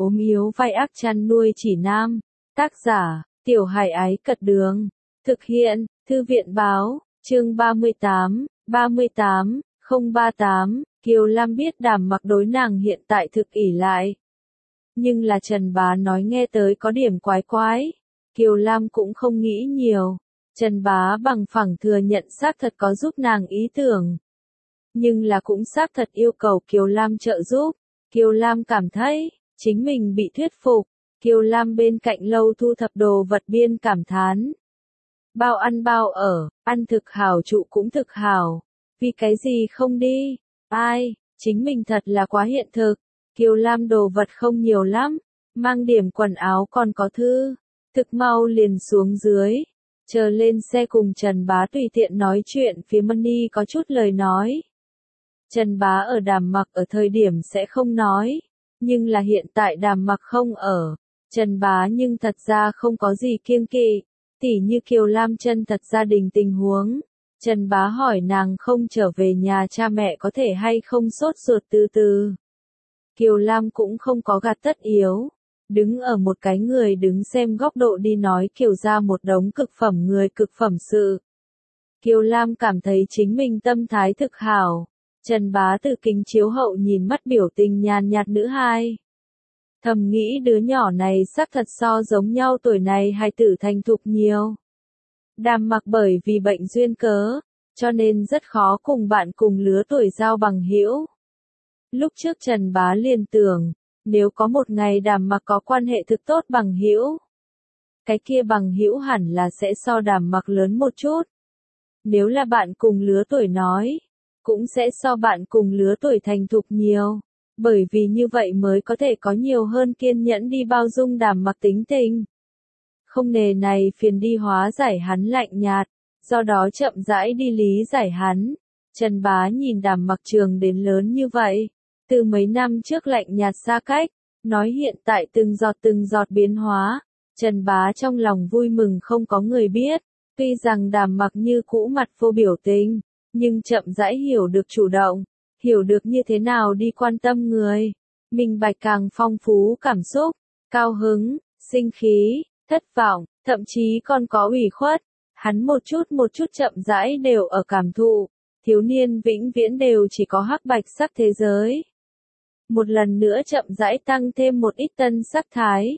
ốm yếu vai ác chăn nuôi chỉ nam. Tác giả, Tiểu Hải Ái Cật Đường. Thực hiện, Thư viện Báo, chương 38, 038, Kiều Lam biết Đàm Mặc đối nàng hiện tại thực ỷ lại. Nhưng là Trần Bá nói nghe tới có điểm quái quái. Kiều Lam cũng không nghĩ nhiều. Trần Bá bằng phẳng thừa nhận xác thật có giúp nàng ý tưởng. Nhưng là cũng xác thật yêu cầu Kiều Lam trợ giúp. Kiều Lam cảm thấy, chính mình bị thuyết phục. Kiều Lam bên cạnh lâu thu thập đồ vật biên cảm thán. Bao ăn bao ở, ăn thực hảo trụ cũng thực hảo. Vì cái gì không đi? Ai, chính mình thật là quá hiện thực. Kiều Lam đồ vật không nhiều lắm. Mang điểm quần áo còn có thư. Thực mau liền xuống dưới. Chờ lên xe cùng Trần Bá tùy tiện nói chuyện phía Money có chút lời nói. Trần Bá ở Đàm Mặc ở thời điểm sẽ không nói. Nhưng là hiện tại Đàm Mặc không ở. Trần Bá nhưng thật ra không có gì kiêng kỵ. Tỉ như Kiều Lam chân thật gia đình tình huống. Trần Bá hỏi nàng không trở về nhà cha mẹ có thể hay không sốt ruột từ từ. Kiều Lam cũng không có gạt tất yếu. Đứng ở một cái người đứng xem góc độ đi nói Kiều ra một đống cực phẩm người cực phẩm sự. Kiều Lam cảm thấy chính mình tâm thái thực hảo. Trần Bá từ kính chiếu hậu nhìn mắt biểu tình nhàn nhạt nữ hai. Thầm nghĩ đứa nhỏ này xác thật so giống nhau tuổi này hài tử thành thục nhiều. Đàm Mặc bởi vì bệnh duyên cớ, cho nên rất khó cùng bạn cùng lứa tuổi giao bằng hữu. Lúc trước Trần Bá liền tưởng, nếu có một ngày Đàm Mặc có quan hệ thực tốt bằng hữu, cái kia bằng hữu hẳn là sẽ so Đàm Mặc lớn một chút. Nếu là bạn cùng lứa tuổi nói, cũng sẽ so bạn cùng lứa tuổi thành thục nhiều. Bởi vì như vậy mới có thể có nhiều hơn kiên nhẫn đi bao dung Đàm Mặc tính tình. Không nề này phiền đi hóa giải hắn lạnh nhạt, do đó chậm rãi đi lý giải hắn. Trần Bá nhìn Đàm Mặc trường đến lớn như vậy, từ mấy năm trước lạnh nhạt xa cách, nói hiện tại từng giọt biến hóa. Trần Bá trong lòng vui mừng không có người biết, tuy rằng Đàm Mặc như cũ mặt vô biểu tình, nhưng chậm rãi hiểu được chủ động. Hiểu được như thế nào đi quan tâm người, minh bạch càng phong phú cảm xúc, cao hứng, sinh khí, thất vọng, thậm chí còn có ủy khuất. Hắn một chút chậm rãi đều ở cảm thụ, thiếu niên vĩnh viễn đều chỉ có hắc bạch sắc thế giới. Một lần nữa chậm rãi tăng thêm một ít tân sắc thái.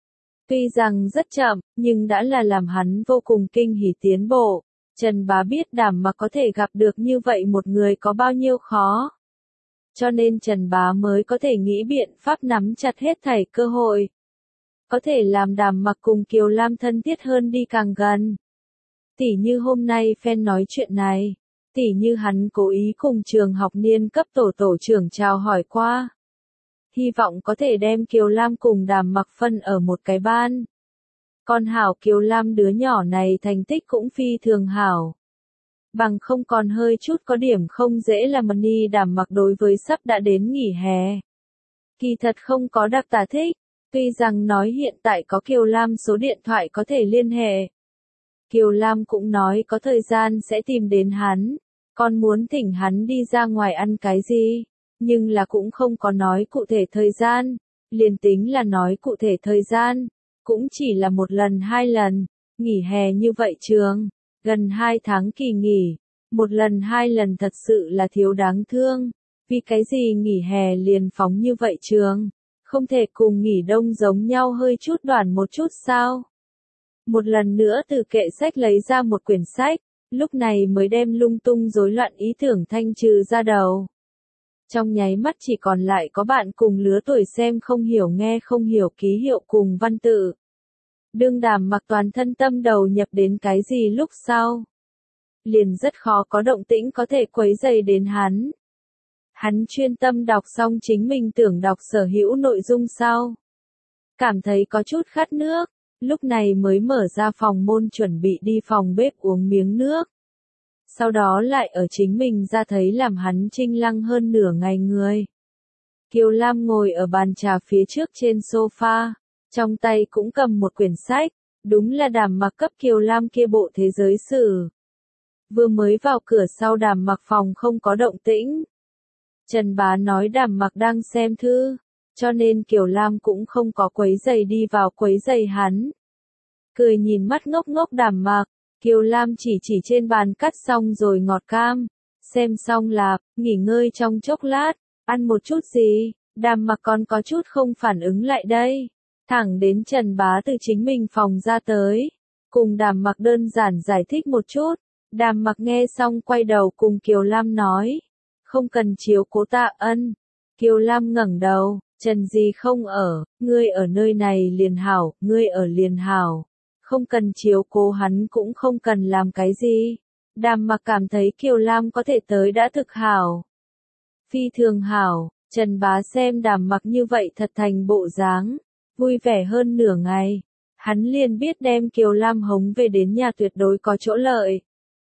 Tuy rằng rất chậm, nhưng đã là làm hắn vô cùng kinh hỉ tiến bộ. Trần Bá biết Đàm Mặc có thể gặp được như vậy một người có bao nhiêu khó. Cho nên Trần Bá mới có thể nghĩ biện pháp nắm chặt hết thảy cơ hội. Có thể làm Đàm Mặc cùng Kiều Lam thân thiết hơn đi càng gần. Tỉ như hôm nay fan nói chuyện này. Tỉ như hắn cố ý cùng trường học niên cấp tổ trưởng chào hỏi qua. Hy vọng có thể đem Kiều Lam cùng Đàm Mặc phân ở một cái ban. Con hảo Kiều Lam đứa nhỏ này thành tích cũng phi thường hảo. Bằng không còn hơi chút có điểm không dễ là Money Đàm Mặc đối với sắp đã đến nghỉ hè. Kỳ thật không có đặc tả thích, tuy rằng nói hiện tại có Kiều Lam số điện thoại có thể liên hệ. Kiều Lam cũng nói có thời gian sẽ tìm đến hắn, còn muốn thỉnh hắn đi ra ngoài ăn cái gì, nhưng là cũng không có nói cụ thể thời gian, liền tính là nói cụ thể thời gian, cũng chỉ là một lần 2 lần, nghỉ hè như vậy trường. Gần 2 tháng kỳ nghỉ, một lần 2 lần thật sự là thiếu đáng thương, vì cái gì nghỉ hè liền phóng như vậy trường, không thể cùng nghỉ đông giống nhau hơi chút đoàn một chút sao? Một lần nữa từ kệ sách lấy ra một quyển sách, lúc này mới đem lung tung rối loạn ý tưởng thanh trừ ra đầu. Trong nháy mắt chỉ còn lại có bạn cùng lứa tuổi xem không hiểu nghe không hiểu ký hiệu cùng văn tự. Đương Đàm Mặc toàn thân tâm đầu nhập đến cái gì lúc sau. Liền rất khó có động tĩnh có thể quấy rầy đến hắn. Hắn chuyên tâm đọc xong chính mình tưởng đọc sở hữu nội dung sau. Cảm thấy có chút khát nước, lúc này mới mở ra phòng môn chuẩn bị đi phòng bếp uống miếng nước. Sau đó lại ở chính mình ra thấy làm hắn trinh lăng hơn nửa ngày người. Kiều Lam ngồi ở bàn trà phía trước trên sofa. Trong tay cũng cầm một quyển sách, đúng là Đàm Mặc cấp Kiều Lam kia bộ thế giới sử. Vừa mới vào cửa sau Đàm Mặc phòng không có động tĩnh. Trần Bá nói Đàm Mặc đang xem thư. cho nên Kiều Lam cũng không có quấy giày đi vào quấy giày hắn. Cười nhìn mắt ngốc ngốc Đàm Mặc, Kiều Lam chỉ trên bàn cắt xong rồi ngọt cam, xem xong là, nghỉ ngơi trong chốc lát, ăn một chút gì, Đàm Mặc còn có chút không phản ứng lại đây, thẳng đến Trần Bá từ chính mình phòng ra tới, cùng Đàm Mặc đơn giản giải thích một chút, Đàm Mặc nghe xong quay đầu cùng Kiều Lam nói, không cần chiếu cố Tạ Ân. Kiều Lam ngẩng đầu, Trần Di không ở, ngươi ở nơi này liền hảo, ngươi ở liền hảo. Không cần chiếu cố hắn cũng không cần làm cái gì. Đàm Mặc cảm thấy Kiều Lam có thể tới đã thực hảo. Phi thường hảo, Trần Bá xem Đàm Mặc như vậy thật thành bộ dáng, vui vẻ hơn nửa ngày. Hắn liền biết đem Kiều Lam hống về đến nhà tuyệt đối có chỗ lợi.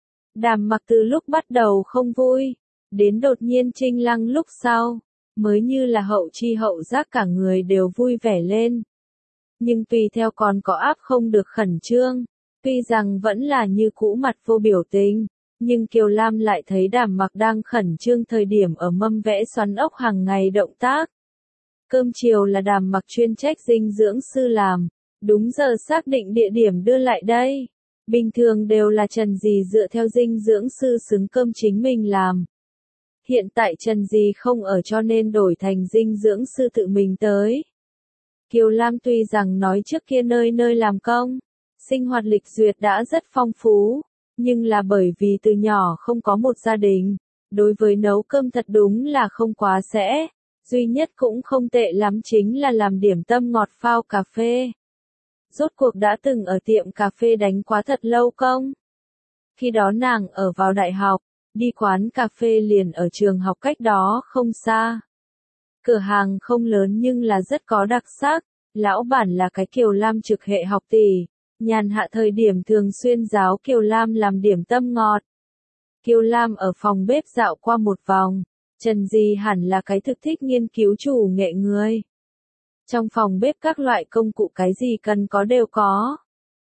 Đàm Mặc từ lúc bắt đầu không vui, đến đột nhiên Trinh Lăng lúc sau, mới như là hậu chi hậu giác cả người đều vui vẻ lên. Nhưng tùy theo còn có áp không được khẩn trương, tuy rằng vẫn là như cũ mặt vô biểu tình, nhưng Kiều Lam lại thấy Đàm Mặc đang khẩn trương thời điểm ở mâm vẽ xoắn ốc hàng ngày động tác. Cơm chiều là Đàm Mặc chuyên trách dinh dưỡng sư làm, đúng giờ xác định địa điểm đưa lại đây. Bình thường đều là Trần Dì dựa theo dinh dưỡng sư xứng cơm chính mình làm. Hiện tại Trần Dì không ở cho nên đổi thành dinh dưỡng sư tự mình tới. Kiều Lam tuy rằng nói trước kia nơi nơi làm công, sinh hoạt lịch duyệt đã rất phong phú, nhưng là bởi vì từ nhỏ không có một gia đình, đối với nấu cơm thật đúng là không quá sẽ, duy nhất cũng không tệ lắm chính là làm điểm tâm ngọt phao cà phê. Rốt cuộc đã từng ở tiệm cà phê đánh quá thật lâu công. Khi đó nàng ở vào đại học, đi quán cà phê liền ở trường học cách đó không xa. Cửa hàng không lớn nhưng là rất có đặc sắc, lão bản là cái Kiều Lam trực hệ học tỷ, nhàn hạ thời điểm thường xuyên giáo Kiều Lam làm điểm tâm ngọt. Kiều Lam ở phòng bếp dạo qua một vòng, Trần Di hẳn là cái thực thích nghiên cứu chủ nghệ người. Trong phòng bếp các loại công cụ cái gì cần có đều có.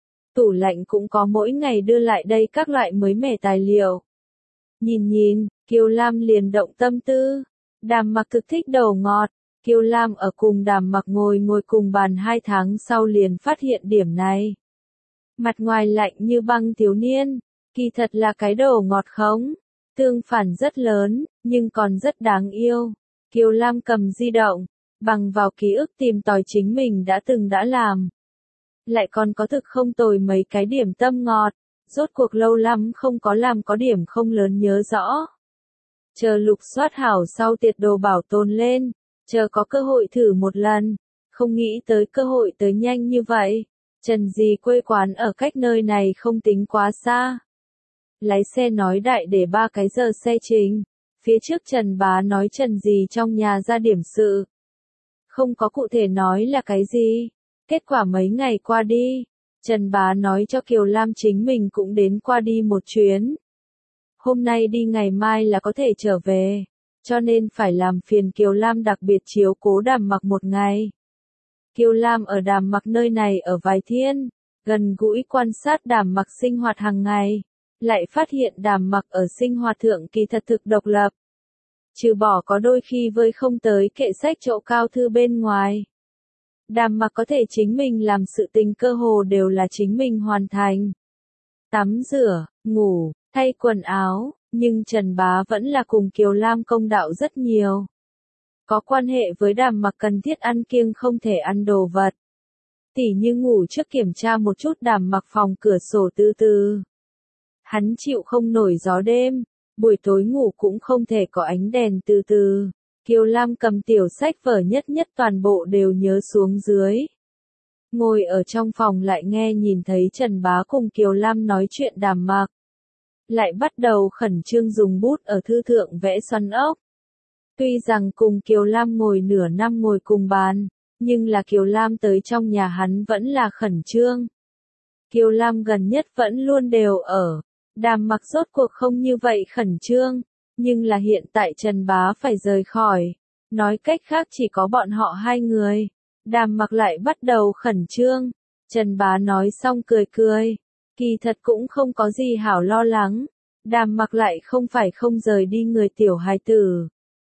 Tủ lạnh cũng có mỗi ngày đưa lại đây các loại mới mẻ tài liệu. Nhìn, Kiều Lam liền động tâm tư. Đàm Mặc thực thích đồ ngọt. Kiều Lam ở cùng Đàm Mặc ngồi cùng bàn 2 tháng sau liền phát hiện điểm này. Mặt ngoài lạnh như băng thiếu niên, kỳ thật là cái đồ ngọt khống. Tương phản rất lớn, nhưng còn rất đáng yêu. Kiều Lam cầm di động, bằng vào ký ức tìm tòi chính mình đã làm. Lại còn có thực không tồi mấy cái điểm tâm ngọt, rốt cuộc lâu lắm không có làm có điểm không lớn nhớ rõ. Chờ lục soát hảo sau tiệt đồ bảo tồn lên, chờ có cơ hội thử một lần, không nghĩ tới cơ hội tới nhanh như vậy. Trần Dì quê quán ở cách nơi này không tính quá xa. Lái xe nói đại để 3 cái giờ xe trình, phía trước Trần Bá nói Trần Dì trong nhà ra điểm sự. Không có cụ thể nói là cái gì. Kết quả mấy ngày qua đi, Trần Bá nói cho Kiều Lam chính mình cũng đến qua đi một chuyến. Hôm nay đi ngày mai là có thể trở về, cho nên phải làm phiền Kiều Lam đặc biệt chiếu cố Đàm Mặc một ngày. Kiều Lam ở Đàm Mặc nơi này ở vài thiên, gần gũi quan sát Đàm Mặc sinh hoạt hàng ngày, lại phát hiện Đàm Mặc ở sinh hoạt thượng kỳ thật thực độc lập. Trừ bỏ có đôi khi với không tới kệ sách chỗ cao thư bên ngoài. Đàm Mặc có thể chính mình làm sự tình cơ hồ đều là chính mình hoàn thành. Tắm rửa, ngủ, thay quần áo, nhưng Trần Bá vẫn là cùng Kiều Lam công đạo rất nhiều. Có quan hệ với Đàm Mặc cần thiết ăn kiêng không thể ăn đồ vật. Tỉ như ngủ trước kiểm tra một chút Đàm Mặc phòng cửa sổ từ. Hắn chịu không nổi gió đêm, buổi tối ngủ cũng không thể có ánh đèn từ. Kiều Lam cầm tiểu sách vở nhất toàn bộ đều nhớ xuống dưới. Ngồi ở trong phòng lại nghe nhìn thấy Trần Bá cùng Kiều Lam nói chuyện Đàm Mặc. Lại bắt đầu khẩn trương dùng bút ở thư thượng vẽ xoắn ốc. Tuy rằng cùng Kiều Lam ngồi nửa năm ngồi cùng bàn, nhưng là Kiều Lam tới trong nhà hắn vẫn là khẩn trương. Kiều Lam gần nhất vẫn luôn đều ở. Đàm Mặc rốt cuộc không như vậy khẩn trương. Nhưng là hiện tại Trần Bá phải rời khỏi. Nói cách khác chỉ có bọn họ 2 người. Đàm Mặc lại bắt đầu khẩn trương. Trần Bá nói xong cười. Kỳ thật cũng không có gì hảo lo lắng. Đàm Mặc lại không phải không rời đi người tiểu hài tử.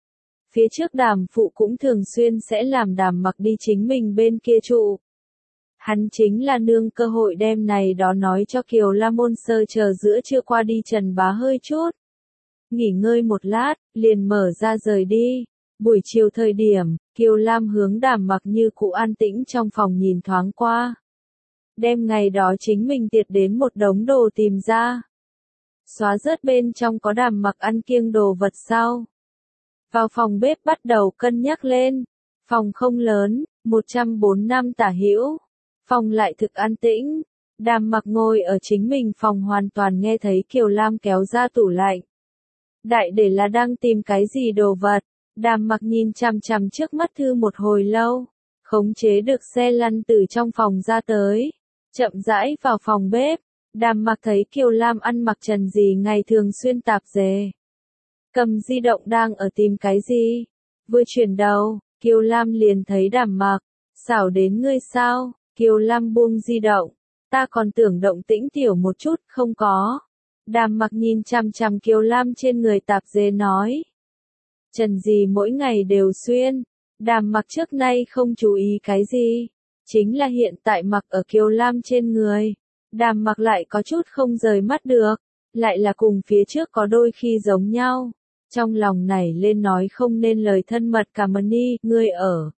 Phía trước Đàm phụ cũng thường xuyên sẽ làm Đàm mặc đi chính mình bên kia trụ. Hắn chính là nương cơ hội đem này đó nói cho Kiều Lam ôn sơ chờ giữa trưa qua đi Trần Bá hơi chút. Nghỉ ngơi một lát, liền mở ra rời đi. Buổi chiều thời điểm, Kiều Lam hướng Đàm mặc như cũ an tĩnh trong phòng nhìn thoáng qua. Đêm ngày đó chính mình tiệt đến một đống đồ tìm ra. Xóa rớt bên trong có Đàm mặc ăn kiêng đồ vật sau. Vào phòng bếp bắt đầu cân nhắc lên. Phòng không lớn, 104 năm tả hữu. Phòng lại thực an tĩnh. Đàm mặc ngồi ở chính mình phòng hoàn toàn nghe thấy Kiều Lam kéo ra tủ lạnh. Đại để là đang tìm cái gì đồ vật. Đàm mặc nhìn chằm chằm trước mắt thư một hồi lâu. Khống chế được xe lăn từ trong phòng ra tới. Chậm rãi vào phòng bếp. Đàm mặc thấy Kiều Lam ăn mặc trần gì ngày thường xuyên tạp dề. Cầm di động đang ở tìm cái gì. Vừa chuyển đầu, Kiều Lam liền thấy Đàm mặc. Xảo đến ngươi sao? Kiều Lam buông di động. Ta còn tưởng động tĩnh tiểu một chút, không có. Đàm mặc nhìn chằm chằm Kiều Lam trên người tạp dề nói. Trần gì mỗi ngày đều xuyên. Đàm mặc trước nay không chú ý cái gì. Chính là hiện tại mặc ở Kiều Lam trên người. Đàm mặc lại có chút không rời mắt được. Lại là cùng phía trước có đôi khi giống nhau. Trong lòng nảy lên nói không nên lời thân mật cảm ơn đi, ngươi ở.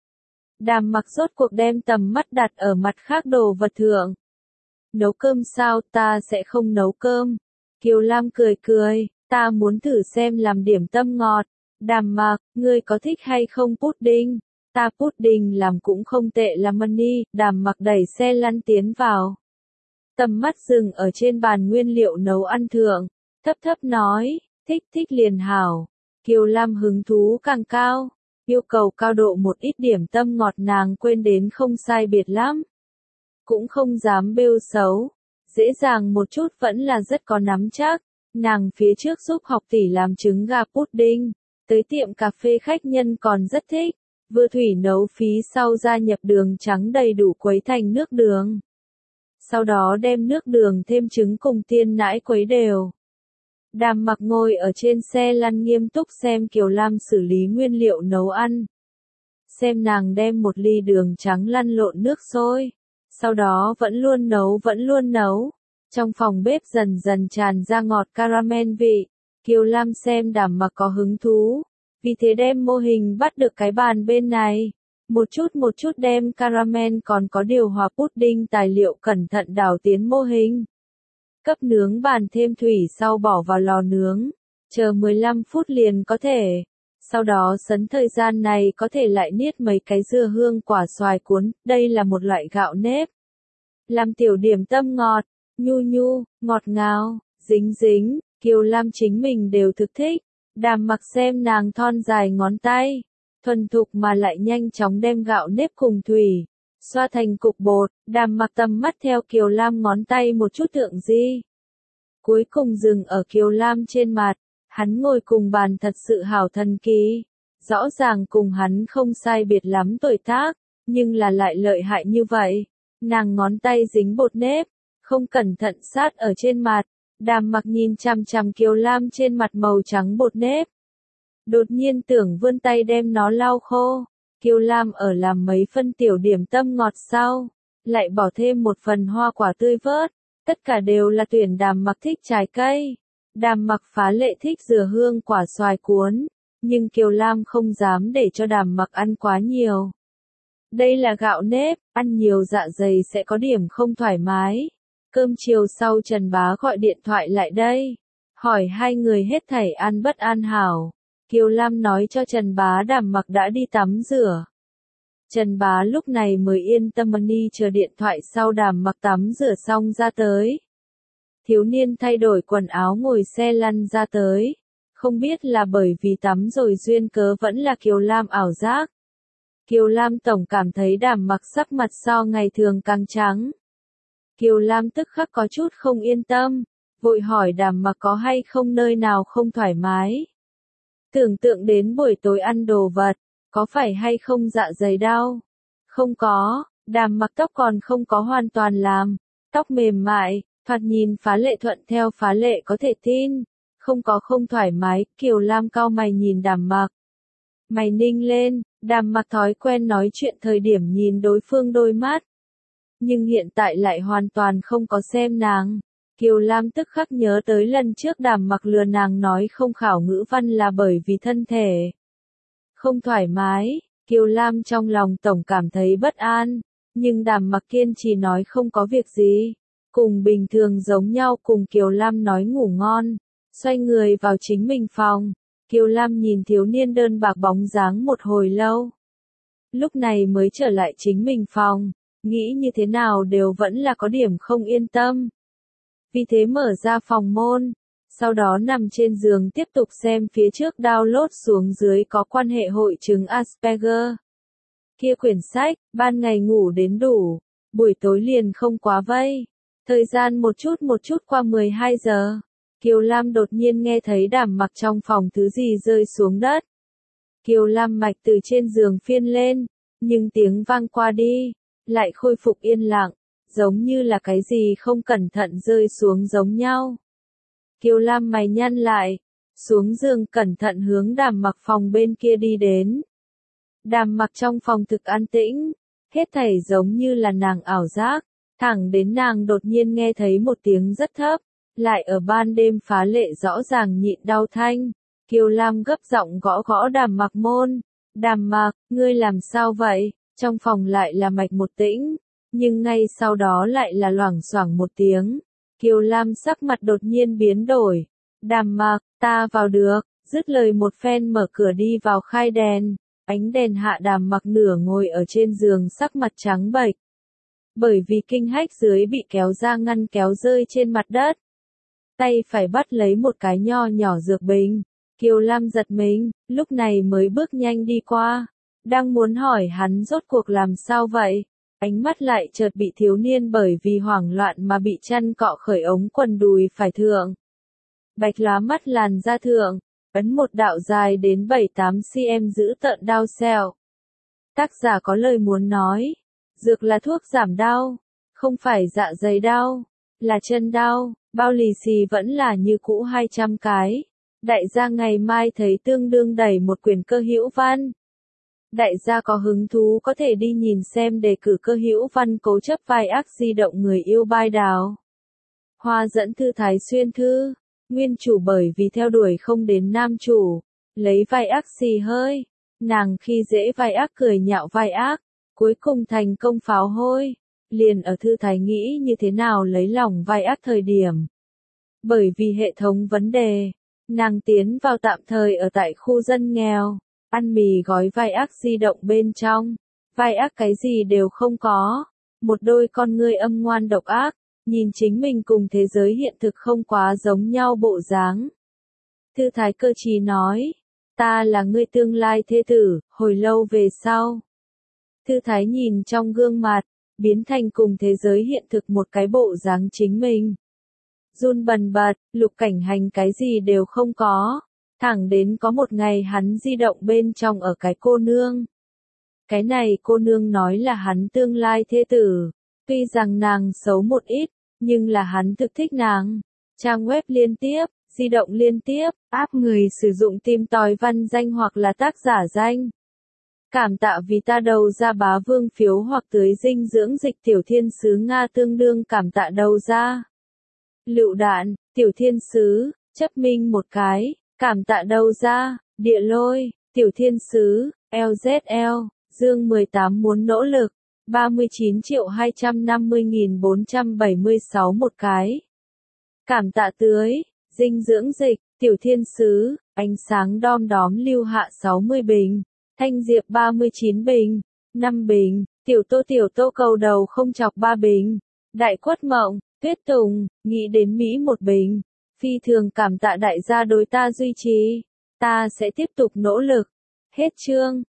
Đàm mặc rốt cuộc đem tầm mắt đặt ở mặt khác đồ vật thượng. Nấu cơm sao, ta sẽ không nấu cơm. Kiều Lam cười cười, ta muốn thử xem làm điểm tâm ngọt. Đàm mặc, ngươi có thích hay không pudding? Ta pudding làm cũng không tệ lắm đi. Đàm mặc đẩy xe lăn tiến vào. Tầm mắt dừng ở trên bàn nguyên liệu nấu ăn thượng. Thấp thấp nói, thích liền hảo. Kiều Lam hứng thú càng cao. Yêu cầu cao độ một ít điểm tâm ngọt nàng quên đến không sai biệt lắm. Cũng không dám bêu xấu. Dễ dàng một chút vẫn là rất có nắm chắc. Nàng phía trước giúp học tỷ làm trứng gà pudding. Tới tiệm cà phê khách nhân còn rất thích. Vừa thủy nấu phí sau gia nhập đường trắng đầy đủ quấy thành nước đường. Sau đó đem nước đường thêm trứng cùng tiên nãi quấy đều. Đàm mặc ngồi ở trên xe lăn nghiêm túc xem Kiều Lam xử lý nguyên liệu nấu ăn. Xem nàng đem một ly đường trắng lăn lộn nước sôi. Sau đó vẫn luôn nấu. Trong phòng bếp dần dần tràn ra ngọt caramel vị. Kiều Lam xem Đàm mặc có hứng thú. Vì thế đem mô hình bắt được cái bàn bên này. Một chút đem caramel còn có điều hòa pudding tài liệu cẩn thận đảo tiến mô hình. Cấp nướng bàn thêm thủy sau bỏ vào lò nướng. Chờ 15 phút liền có thể. Sau đó sấn thời gian này có thể lại niết mấy cái dưa hương quả xoài cuốn. Đây là một loại gạo nếp. Làm tiểu điểm tâm ngọt, nhu, ngọt ngào, dính. Kiều Lam chính mình đều thực thích. Đàm mặc xem nàng thon dài ngón tay. Thuần thục mà lại nhanh chóng đem gạo nếp cùng thủy. Xoa thành cục bột, Đàm mặc tầm mắt theo Kiều Lam ngón tay một chút thượng di. Cuối cùng dừng ở Kiều Lam trên mặt, hắn ngồi cùng bàn thật sự hảo thần kỳ. Rõ ràng cùng hắn không sai biệt lắm tuổi tác, nhưng là lại lợi hại như vậy. Nàng ngón tay dính bột nếp, không cẩn thận sát ở trên mặt. Đàm mặc nhìn chằm chằm Kiều Lam trên mặt màu trắng bột nếp. Đột nhiên tưởng vươn tay đem nó lau khô. Kiều Lam ở làm mấy phân tiểu điểm tâm ngọt sau, lại bỏ thêm một phần hoa quả tươi vớt, tất cả đều là tuyển Đàm mặc thích trái cây. Đàm mặc phá lệ thích dừa hương quả xoài cuốn, nhưng Kiều Lam không dám để cho Đàm mặc ăn quá nhiều. Đây là gạo nếp, ăn nhiều dạ dày sẽ có điểm không thoải mái. Cơm chiều sau Trần Bá gọi điện thoại lại đây, hỏi hai người hết thảy ăn bất an hảo. Kiều Lam nói cho Trần Bá Đàm mặc đã đi tắm rửa. Trần Bá lúc này mới yên tâm đi chờ điện thoại sau Đàm mặc tắm rửa xong ra tới. Thiếu niên thay đổi quần áo ngồi xe lăn ra tới. Không biết là bởi vì tắm rồi duyên cớ vẫn là Kiều Lam ảo giác. Kiều Lam tổng cảm thấy Đàm mặc sắc mặt so ngày thường càng trắng. Kiều Lam tức khắc có chút không yên tâm, vội hỏi Đàm mặc có hay không nơi nào không thoải mái. Tưởng tượng đến buổi tối ăn đồ vật, có phải hay không dạ dày đau? Không có, Đàm mặc tóc còn không có hoàn toàn làm, tóc mềm mại, thoạt nhìn phá lệ thuận theo phá lệ có thể tin, không có không thoải mái. Kiều Lam cau mày nhìn Đàm mặc. Mày ninh lên, Đàm Mặc thói quen nói chuyện thời điểm nhìn đối phương đôi mắt. Nhưng hiện tại lại hoàn toàn không có xem nàng. Kiều Lam tức khắc nhớ tới lần trước Đàm Mặc lừa nàng nói không khảo ngữ văn là bởi vì thân thể không thoải mái. Kiều Lam trong lòng tổng cảm thấy bất an, nhưng Đàm Mặc kiên trì nói không có việc gì. Cùng bình thường giống nhau, cùng Kiều Lam nói ngủ ngon, xoay người vào chính mình phòng. Kiều Lam nhìn thiếu niên đơn bạc bóng dáng một hồi lâu. Lúc này mới trở lại chính mình phòng, nghĩ như thế nào đều vẫn là có điểm không yên tâm. Vì thế mở ra phòng môn, sau đó nằm trên giường tiếp tục xem phía trước download xuống dưới có quan hệ hội chứng Asperger. Kia quyển sách, ban ngày ngủ đến đủ, buổi tối liền không quá vây. Thời gian một chút qua 12 giờ, Kiều Lam đột nhiên nghe thấy Đàm Mặc trong phòng thứ gì rơi xuống đất. Kiều Lam mạch từ trên giường phiên lên, nhưng tiếng vang qua đi, lại khôi phục yên lặng, giống như là cái gì không cẩn thận rơi xuống giống nhau. Kiều Lam mày nhăn lại, xuống giường cẩn thận hướng Đàm Mặc phòng bên kia đi đến. Đàm Mặc trong phòng thực an tĩnh, hết thảy giống như là nàng ảo giác, thẳng đến nàng đột nhiên nghe thấy một tiếng rất thấp, lại ở ban đêm phá lệ rõ ràng nhịn đau thanh. Kiều Lam gấp giọng gõ gõ Đàm Mặc môn. Đàm Mặc, ngươi làm sao vậy? Trong phòng lại là mạch một tĩnh, nhưng ngay sau đó lại là loảng xoảng một tiếng. Kiều Lam sắc mặt đột nhiên biến đổi. Đàm Mặc, ta vào được, dứt lời một phen mở cửa đi vào khai đèn. Ánh đèn hạ Đàm Mặc nửa ngồi ở trên giường sắc mặt trắng bệch. Bởi vì kinh hách dưới bị kéo ra ngăn kéo rơi trên mặt đất. Tay phải bắt lấy một cái nho nhỏ dược bình. Kiều Lam giật mình, lúc này mới bước nhanh đi qua. Đang muốn hỏi hắn rốt cuộc làm sao vậy? Ánh mắt lại chợt bị thiếu niên bởi vì hoảng loạn mà bị chăn cọ khởi ống quần đùi phải thượng. Bạch lóa mắt làn da thượng, ấn một đạo dài đến 7-8 cm giữ tợn đau xẹo. Tác giả có lời muốn nói, dược là thuốc giảm đau, không phải dạ dày đau, là chân đau, bao lì xì vẫn là như cũ 200 cái. Đại gia ngày mai thấy tương đương đầy một quyển cơ hữu văn. Đại gia có hứng thú có thể đi nhìn xem đề cử cơ hữu văn cố chấp vai ác di động người yêu bai đào. Hoa dẫn thư Thái Xuyên thư, nguyên chủ bởi vì theo đuổi không đến nam chủ, lấy vai ác xì hơi, nàng khi dễ vai ác cười nhạo vai ác, cuối cùng thành công pháo hôi, liền ở thư Thái nghĩ như thế nào lấy lòng vai ác thời điểm. Bởi vì hệ thống vấn đề, nàng tiến vào tạm thời ở tại khu dân nghèo, ăn mì gói vai ác di động bên trong, vai ác cái gì đều không có, một đôi con ngươi âm ngoan độc ác, nhìn chính mình cùng thế giới hiện thực không quá giống nhau bộ dáng. Thư Thái cơ trí nói, ta là ngươi tương lai thê tử, hồi lâu về sau. Thư Thái nhìn trong gương mặt, biến thành cùng thế giới hiện thực một cái bộ dáng chính mình. Run bần bật, Lục Cảnh Hành cái gì đều không có. Thẳng đến có một ngày hắn di động bên trong ở cái cô nương. Cái này cô nương nói là hắn tương lai thê tử. Tuy rằng nàng xấu một ít, nhưng là hắn thực thích nàng. Trang web liên tiếp, di động liên tiếp, áp người sử dụng tìm tòi văn danh hoặc là tác giả danh. Cảm tạ vì ta đầu ra bá vương phiếu hoặc tưới dinh dưỡng dịch tiểu thiên sứ Nga tương đương cảm tạ đầu ra. Lựu đạn, tiểu thiên sứ, chấp minh một cái, cảm tạ đầu ra, địa lôi, tiểu thiên sứ, LZL, dương 18 muốn nỗ lực, 39.250.476 một cái. Cảm tạ tưới, dinh dưỡng dịch, tiểu thiên sứ, ánh sáng đom đóm lưu hạ 60 bình, thanh diệp 39 bình, 5 bình, tiểu tô cầu đầu không chọc 3 bình, đại quất mộng, tuyết tùng, nghĩ đến Mỹ 1 bình, phi thường cảm tạ đại gia đối ta duy trì, ta sẽ tiếp tục nỗ lực. Hết chương.